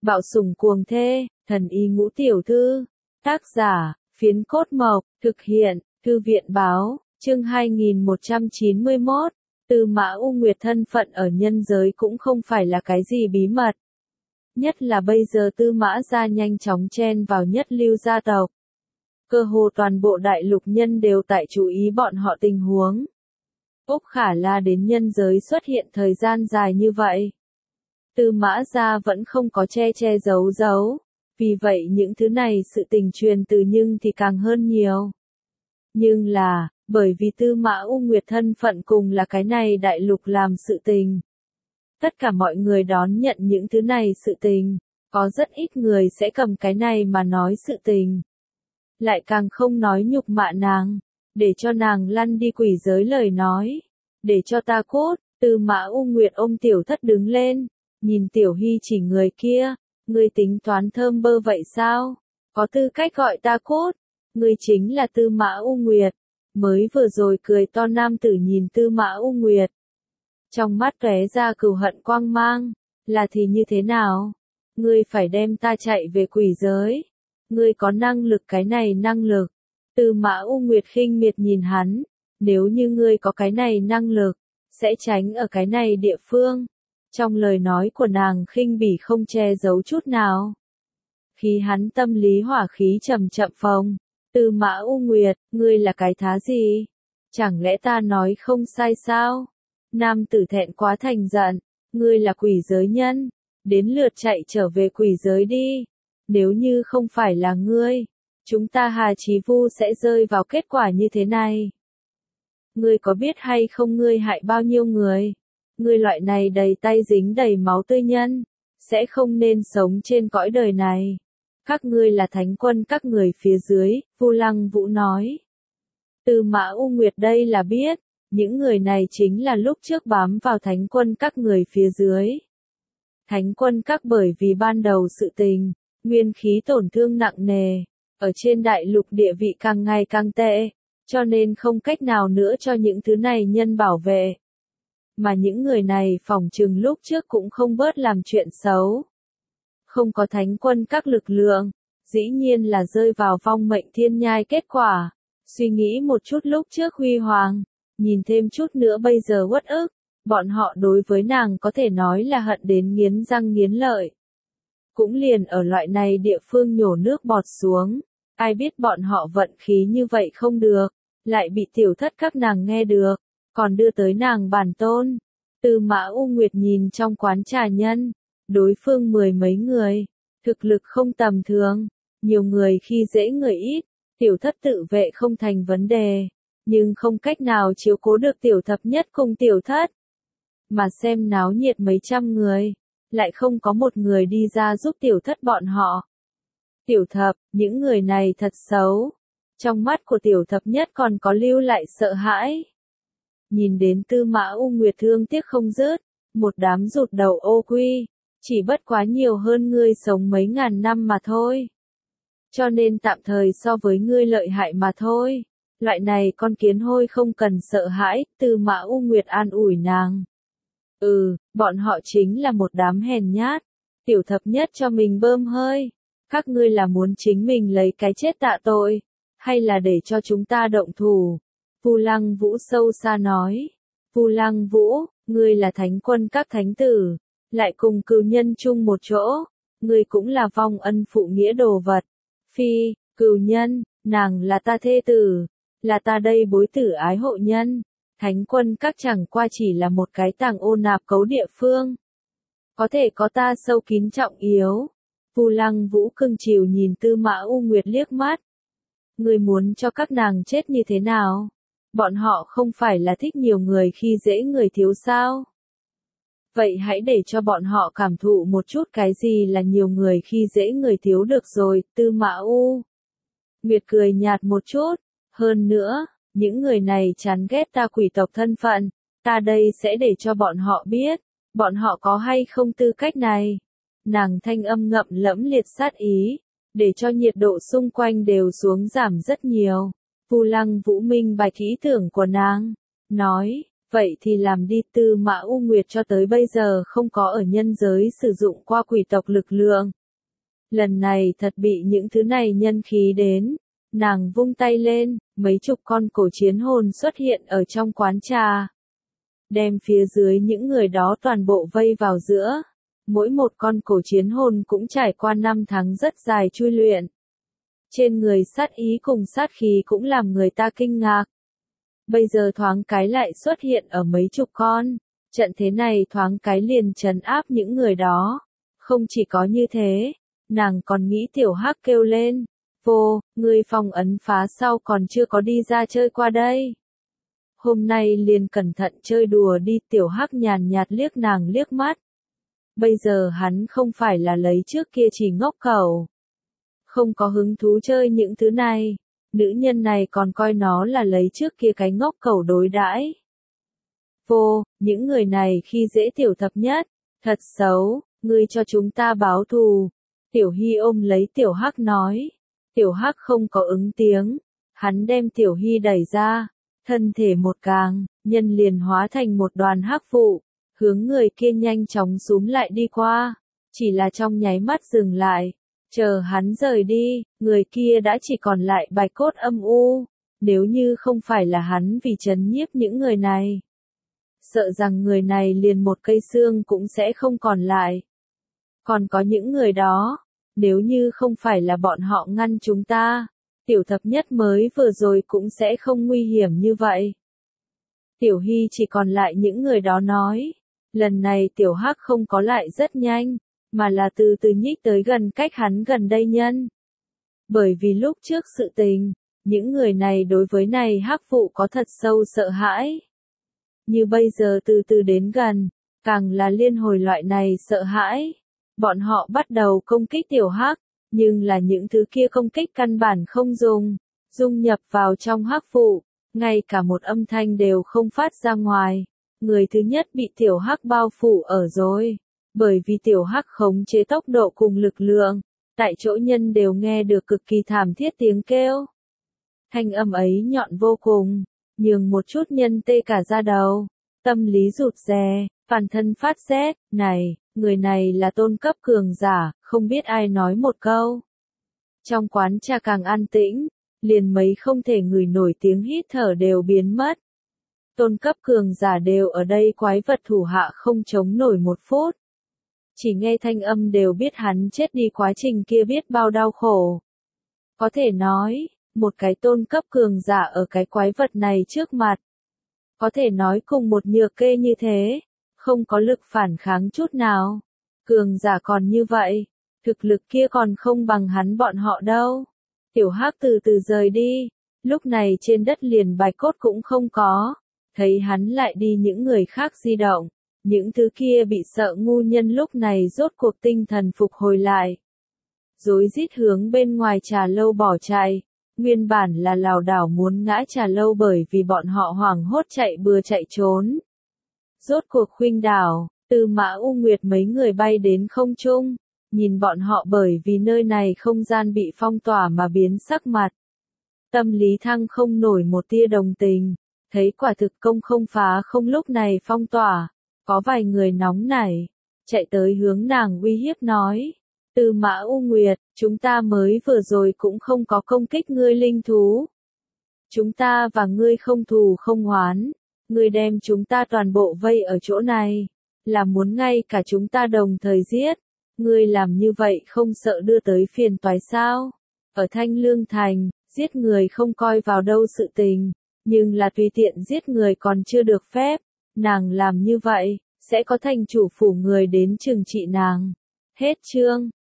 Bạo sủng cuồng thê, thần y ngũ tiểu thư. Tác giả, Phiến Cốt Mộc, thực hiện, Thư viện báo, chương 2191. Tư Mã U Nguyệt thân phận ở nhân giới cũng không phải là cái gì bí mật. Nhất là bây giờ Tư Mã gia nhanh chóng chen vào nhất lưu gia tộc. Cơ hồ toàn bộ đại lục nhân đều tại chú ý bọn họ tình huống. Úc Khả La đến nhân giới xuất hiện thời gian dài như vậy. Tư Mã gia vẫn không có che giấu. Vì vậy những thứ này sự tình truyền từ nhưng thì càng hơn nhiều. Nhưng là, bởi vì Tư Mã U Nguyệt thân phận cùng là cái này đại lục làm sự tình. Tất cả mọi người đón nhận những thứ này sự tình, có rất ít người sẽ cầm cái này mà nói sự tình. Lại càng không nói nhục mạ nàng, để cho nàng lăn đi quỷ giới lời nói. Để cho ta cút, Tư Mã U Nguyệt ôm Tiểu Thất đứng lên, nhìn Tiểu Hy chỉ người kia, ngươi tính toán thơm bơ vậy sao? Có tư cách gọi ta cút, ngươi chính là Tư Mã U Nguyệt. Mới vừa rồi cười to nam tử nhìn Tư Mã U Nguyệt. Trong mắt tóe ra cừu hận quang mang, là thì như thế nào? Ngươi phải đem ta chạy về quỷ giới. Ngươi có năng lực cái này năng lực. Tư Mã U Nguyệt khinh miệt nhìn hắn, nếu như ngươi có cái này năng lực, sẽ tránh ở cái này địa phương. Trong lời nói của nàng khinh bỉ không che giấu chút nào. Khi hắn tâm lý hỏa khí chậm phồng, Tư Mã U Nguyệt, ngươi là cái thá gì? Chẳng lẽ ta nói không sai sao? Nam tử thẹn quá thành giận, ngươi là quỷ giới nhân, đến lượt chạy trở về quỷ giới đi. Nếu như không phải là ngươi, chúng ta Hà Chí Vu sẽ rơi vào kết quả như thế này. Ngươi có biết hay không ngươi hại bao nhiêu người? Ngươi loại này đầy tay dính đầy máu tươi nhân, sẽ không nên sống trên cõi đời này. Các ngươi là thánh quân các người phía dưới, Vu Lăng Vũ nói. Tư Mã U Nguyệt đây là biết, những người này chính là lúc trước bám vào thánh quân các người phía dưới. Thánh quân các bởi vì ban đầu sự tình, nguyên khí tổn thương nặng nề, ở trên đại lục địa vị càng ngày càng tệ, cho nên không cách nào nữa cho những thứ này nhân bảo vệ. Mà những người này phỏng chừng lúc trước cũng không bớt làm chuyện xấu. Không có thánh quân các lực lượng, dĩ nhiên là rơi vào vong mệnh thiên nhai kết quả. Suy nghĩ một chút lúc trước huy hoàng, nhìn thêm chút nữa bây giờ uất ức, bọn họ đối với nàng có thể nói là hận đến nghiến răng nghiến lợi. Cũng liền ở loại này địa phương nhổ nước bọt xuống, ai biết bọn họ vận khí như vậy không được, lại bị Tiểu Thất các nàng nghe được, còn đưa tới nàng bản tôn. Tư Mã U Nguyệt nhìn trong quán trà nhân, đối phương 10 mấy người, thực lực không tầm thường, nhiều người khi dễ người ít, Tiểu Thất tự vệ không thành vấn đề, nhưng không cách nào chiếu cố được Tiểu Thập Nhất cùng Tiểu Thất. Mà xem náo nhiệt mấy trăm người, lại không có một người đi ra giúp Tiểu Thất bọn họ. Tiểu Thập, những người này thật xấu. Trong mắt của Tiểu Thập Nhất còn có lưu lại sợ hãi. Nhìn đến Tư Mã U Nguyệt thương tiếc không dứt, một đám rụt đầu ô quy, chỉ bất quá nhiều hơn ngươi sống mấy ngàn năm mà thôi. Cho nên tạm thời so với ngươi lợi hại mà thôi. Loại này con kiến hôi không cần sợ hãi, Tư Mã U Nguyệt an ủi nàng. Bọn họ chính là một đám hèn nhát. Tiểu Thập Nhất cho mình bơm hơi. Các ngươi là muốn chính mình lấy cái chết tạ tội, hay là để cho chúng ta động thủ? Vu Lăng Vũ sâu xa nói. Vu Lăng Vũ, ngươi là thánh quân các thánh tử, lại cùng cừu nhân chung một chỗ, ngươi cũng là vong ân phụ nghĩa đồ vật. Phi, cừu nhân, nàng là ta thê tử, là ta đây bối tử ái hộ nhân. Thánh quân các chẳng qua chỉ là một cái tàng ô nạp cấu địa phương. Có thể có ta sâu kín trọng yếu. Vu Lăng Vũ cưng chiều nhìn Tư Mã U Nguyệt liếc mắt. Ngươi muốn cho các nàng chết như thế nào? Bọn họ không phải là thích nhiều người khi dễ người thiếu sao? Vậy hãy để cho bọn họ cảm thụ một chút cái gì là nhiều người khi dễ người thiếu được rồi, Tư Mã U Nguyệt cười nhạt một chút. Hơn nữa, những người này chán ghét ta quỷ tộc thân phận, ta đây sẽ để cho bọn họ biết, bọn họ có hay không tư cách này. Nàng thanh âm ngậm lẫm liệt sát ý, để cho nhiệt độ xung quanh đều xuống giảm rất nhiều. Vu Lăng Vũ minh bạch ý tưởng của nàng, nói, Vậy thì làm đi. Tư Mã U Nguyệt cho tới bây giờ không có ở nhân giới sử dụng qua quỷ tộc lực lượng. Lần này thật bị những thứ này nhân khí đến. Nàng vung tay lên, mấy chục con cổ chiến hồn xuất hiện ở trong quán trà. Đem phía dưới những người đó toàn bộ vây vào giữa. Mỗi một con cổ chiến hồn cũng trải qua 5 tháng rất dài chui luyện. Trên người sát ý cùng sát khí cũng làm người ta kinh ngạc. Bây giờ thoáng cái lại xuất hiện ở mấy chục con. Trận thế này thoáng cái liền trấn áp những người đó. Không chỉ có như thế, nàng còn nghĩ Tiểu Hắc kêu lên. Vô, người phong ấn phá sau còn chưa có đi ra chơi qua đây. Hôm nay liền cẩn thận chơi đùa đi. Tiểu Hắc nhàn nhạt liếc nàng liếc mắt. Bây giờ hắn không phải là lấy trước kia chỉ ngốc cẩu. Không có hứng thú chơi những thứ này. Nữ nhân này còn coi nó là lấy trước kia cái ngốc cẩu đối đãi. Vô, những người này khi dễ Tiểu Thập Nhất. Thật xấu, ngươi cho chúng ta báo thù. Tiểu Hy ôm lấy Tiểu Hắc nói. Tiểu Hắc không có ứng tiếng. Hắn đem Tiểu Hy đẩy ra. Thân thể một càng, nhân liền hóa thành một đoàn hắc vụ. Hướng người kia nhanh chóng súm lại đi qua. Chỉ là trong nháy mắt dừng lại. Chờ hắn rời đi, người kia đã chỉ còn lại bạch cốt âm u. Nếu như không phải là hắn vì trấn nhiếp những người này. Sợ rằng người này liền một cây xương cũng sẽ không còn lại. Còn có những người đó. Nếu như không phải là bọn họ ngăn chúng ta. Tiểu Thập Nhất mới vừa rồi cũng sẽ không nguy hiểm như vậy. Tiểu Hy chỉ còn lại những người đó nói. Lần này Tiểu Hắc không có lại rất nhanh, mà là từ từ nhích tới gần cách hắn gần đây nhân. Bởi vì lúc trước sự tình, những người này đối với này hắc vụ có thật sâu sợ hãi. Như bây giờ từ từ đến gần, càng là liên hồi loại này sợ hãi. Bọn họ bắt đầu công kích Tiểu Hắc, nhưng là những thứ kia công kích căn bản không dung nhập vào trong hắc vụ, ngay cả một âm thanh đều không phát ra ngoài. Người thứ nhất bị Tiểu Hắc bao phủ ở rồi, bởi vì Tiểu Hắc khống chế tốc độ cùng lực lượng, tại chỗ nhân đều nghe được cực kỳ thảm thiết tiếng kêu. Thanh âm ấy nhọn vô cùng, nhường một chút nhân tê cả da đầu, tâm lý rụt rè, phản thân phát rét. Này, người này là tôn cấp cường giả, không biết ai nói một câu. Trong quán trà càng an tĩnh, liền mấy không thể ngửi nổi tiếng hít thở đều biến mất. Tôn cấp cường giả đều ở đây, quái vật thủ hạ không chống nổi một phút. Chỉ nghe thanh âm đều biết hắn chết đi, quá trình kia biết bao đau khổ. Có thể nói, một cái tôn cấp cường giả ở cái quái vật này trước mặt. Có thể nói cùng một nhược kê như thế, không có lực phản kháng chút nào. Cường giả còn như vậy, thực lực kia còn không bằng hắn bọn họ đâu. Tiểu Hắc từ từ rời đi, lúc này trên đất liền bạch cốt cũng không có. Thấy hắn lại đi, những người khác di động, những thứ kia bị sợ ngu nhân lúc này rốt cuộc tinh thần phục hồi lại. Rối rít hướng bên ngoài trà lâu bỏ chạy, nguyên bản là lảo đảo muốn ngã trà lâu bởi vì bọn họ hoảng hốt chạy bừa chạy trốn. Rốt cuộc khuynh đảo, Tư Mã U Nguyệt mấy người bay đến không trung, nhìn bọn họ bởi vì nơi này không gian bị phong tỏa mà biến sắc mặt. Tâm lý thăng không nổi một tia đồng tình. Thấy quả thực công không phá không lúc này phong tỏa, có vài người nóng nảy, chạy tới hướng nàng uy hiếp nói. Tư Mã U Nguyệt, chúng ta mới vừa rồi cũng không có công kích ngươi linh thú. Chúng ta và ngươi không thù không oán, ngươi đem chúng ta toàn bộ vây ở chỗ này, là muốn ngay cả chúng ta đồng thời giết. Ngươi làm như vậy không sợ đưa tới phiền toái sao? Ở Thanh Lương Thành, giết người không coi vào đâu sự tình. Nhưng là tùy tiện giết người còn chưa được phép, nàng làm như vậy, sẽ có thành chủ phủ người đến trừng trị nàng. Hết chương.